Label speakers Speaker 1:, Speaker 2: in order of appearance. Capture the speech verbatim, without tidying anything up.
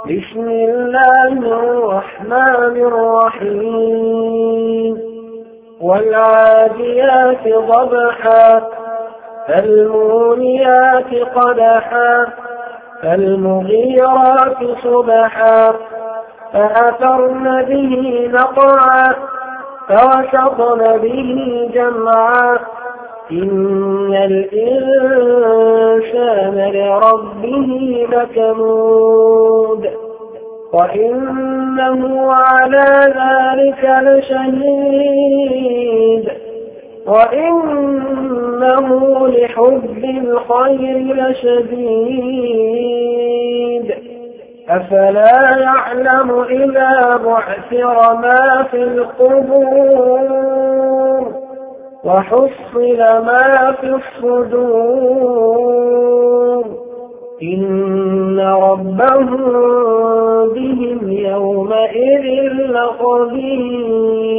Speaker 1: بسم الله الرحمن الرحيم والعاديات ضبحا فالموريات قدحا فالمغيرات صبحا فأثرن به نقعا فوسطن به جمعا إن الإنسان لربه لكنود وإنه على ذلك لشهيد وإنه لحب الخير لشديد أفلا يعلم إذا بعثر ما في القبور وحصل ما في الصدور إن ربهم بهم يومئذ لخبير.